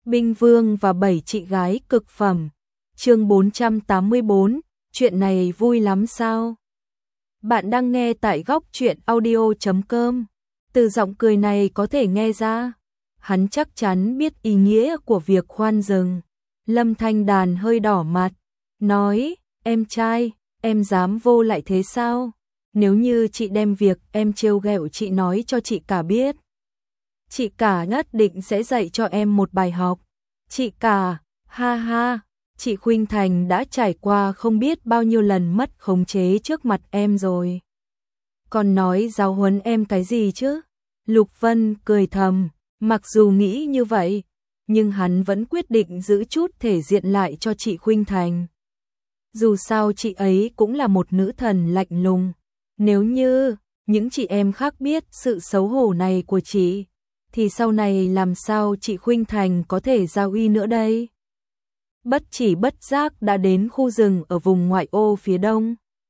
Binh Vương và 7 chị gái cực phẩm. Chương 484, chuyện này vui lắm sao? Bạn đang nghe tại góc truyện audio.com. Từ giọng cười này có thể nghe ra, hắn chắc chắn biết ý nghĩa của việc khoan dừng. Lâm Thanh Đàn hơi đỏ mặt, nói, em trai, em dám vô lại thế sao? Nếu như chị đem việc em trêu ghẹo chị nói cho chị cả biết, chị cả nhất định sẽ dạy cho em một bài học. Chị cả, ha ha, chị Khuynh Thành đã trải qua không biết bao nhiêu lần mất khống chế trước mặt em rồi. Còn nói giáo huấn em cái gì chứ? Lục Vân cười thầm, mặc dù nghĩ như vậy, nhưng hắn vẫn quyết định giữ chút thể diện lại cho chị Khuynh Thành. Dù sao chị ấy cũng là một nữ thần lạnh lùng. Nếu như những chị em khác biết sự xấu hổ này của chị, thì sau này làm sao chị Khuynh Thành có thể giao uy nữa đây? Bất chỉ bất giác đã đến khu rừng ở vùng ngoại ô phía đông.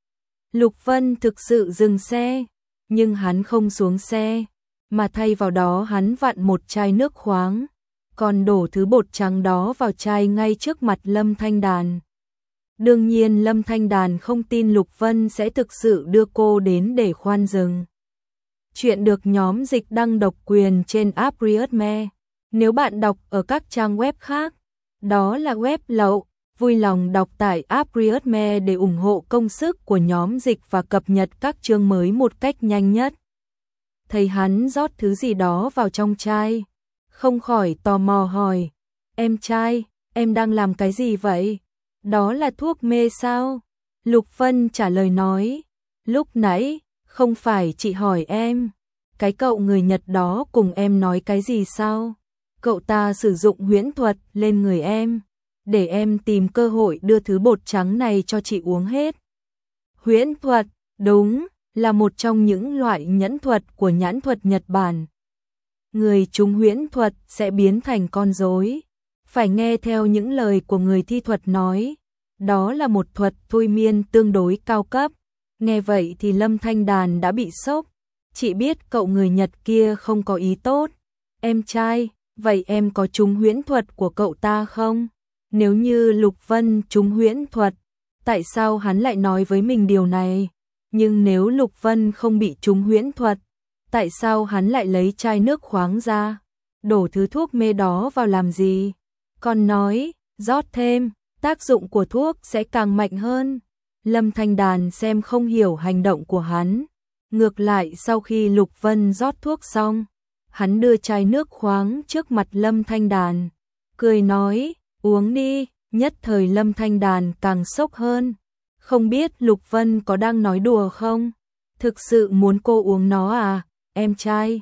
Lục Vân thực sự dừng xe, nhưng hắn không xuống xe, mà thay vào đó hắn vặn một chai nước khoáng, còn đổ thứ bột trắng đó vào chai ngay trước mặt Lâm Thanh Đàn. Đương nhiên Lâm Thanh Đàn không tin Lục Vân sẽ thực sự đưa cô đến để khoan rừng. Chuyện được nhóm dịch đăng độc quyền trên app Readme. Nếu bạn đọc ở các trang web khác, đó là web lậu, vui lòng đọc tại app Readme để ủng hộ công sức của nhóm dịch và cập nhật các chương mới một cách nhanh nhất. Thấy hắn rót thứ gì đó vào trong chai, không khỏi tò mò hỏi, em trai, em đang làm cái gì vậy? Đó là thuốc mê sao? Lục Vân trả lời nói, lúc nãy, không phải chị hỏi em, cái cậu người Nhật đó cùng em nói cái gì sao? Cậu ta sử dụng huyễn thuật lên người em, để em tìm cơ hội đưa thứ bột trắng này cho chị uống hết. Huyễn thuật, đúng, là một trong những loại nhẫn thuật của nhãn thuật Nhật Bản. Người trúng huyễn thuật sẽ biến thành con rối, phải nghe theo những lời của người thi thuật nói. Đó là một thuật thôi miên tương đối cao cấp. Nghe vậy thì Lâm Thanh Đàn đã bị sốc. Chị biết cậu người Nhật kia không có ý tốt. Em trai, vậy em có trúng huyễn thuật của cậu ta không? Nếu như Lục Vân trúng huyễn thuật, tại sao hắn lại nói với mình điều này? Nhưng nếu Lục Vân không bị trúng huyễn thuật, tại sao hắn lại lấy chai nước khoáng ra, đổ thứ thuốc mê đó vào làm gì? Còn nói, rót thêm, tác dụng của thuốc sẽ càng mạnh hơn. Lâm Thanh Đàn xem không hiểu hành động của hắn. Ngược lại sau khi Lục Vân rót thuốc xong, hắn đưa chai nước khoáng trước mặt Lâm Thanh Đàn, cười nói, uống đi. Nhất thời Lâm Thanh Đàn càng sốc hơn. Không biết Lục Vân có đang nói đùa không? Thực sự muốn cô uống nó à? Em trai,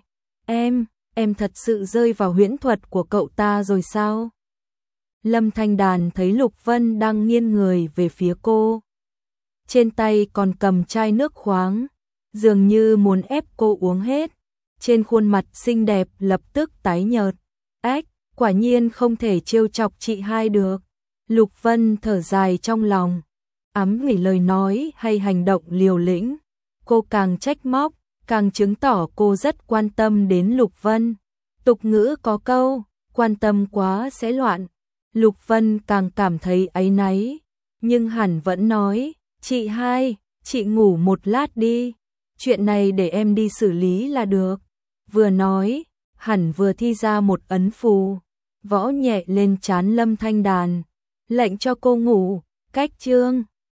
em thật sự rơi vào huyễn thuật của cậu ta rồi sao? Lâm Thanh Đàn thấy Lục Vân đang nghiêng người về phía cô, trên tay còn cầm chai nước khoáng, dường như muốn ép cô uống hết. Trên khuôn mặt xinh đẹp lập tức tái nhợt. Ách, quả nhiên không thể trêu chọc chị hai được. Lục Vân thở dài trong lòng, ám nghĩ lời nói hay hành động liều lĩnh. Cô càng trách móc, càng chứng tỏ cô rất quan tâm đến Lục Vân. Tục ngữ có câu, quan tâm quá sẽ loạn. Lục Vân càng cảm thấy áy náy, nhưng hẳn vẫn nói, chị hai, chị ngủ một lát đi, chuyện này để em đi xử lý là được. Vừa nói, hẳn vừa thi ra một ấn phù, võ nhẹ lên trán Lâm Thanh Đàn, lệnh cho cô ngủ. Cách chương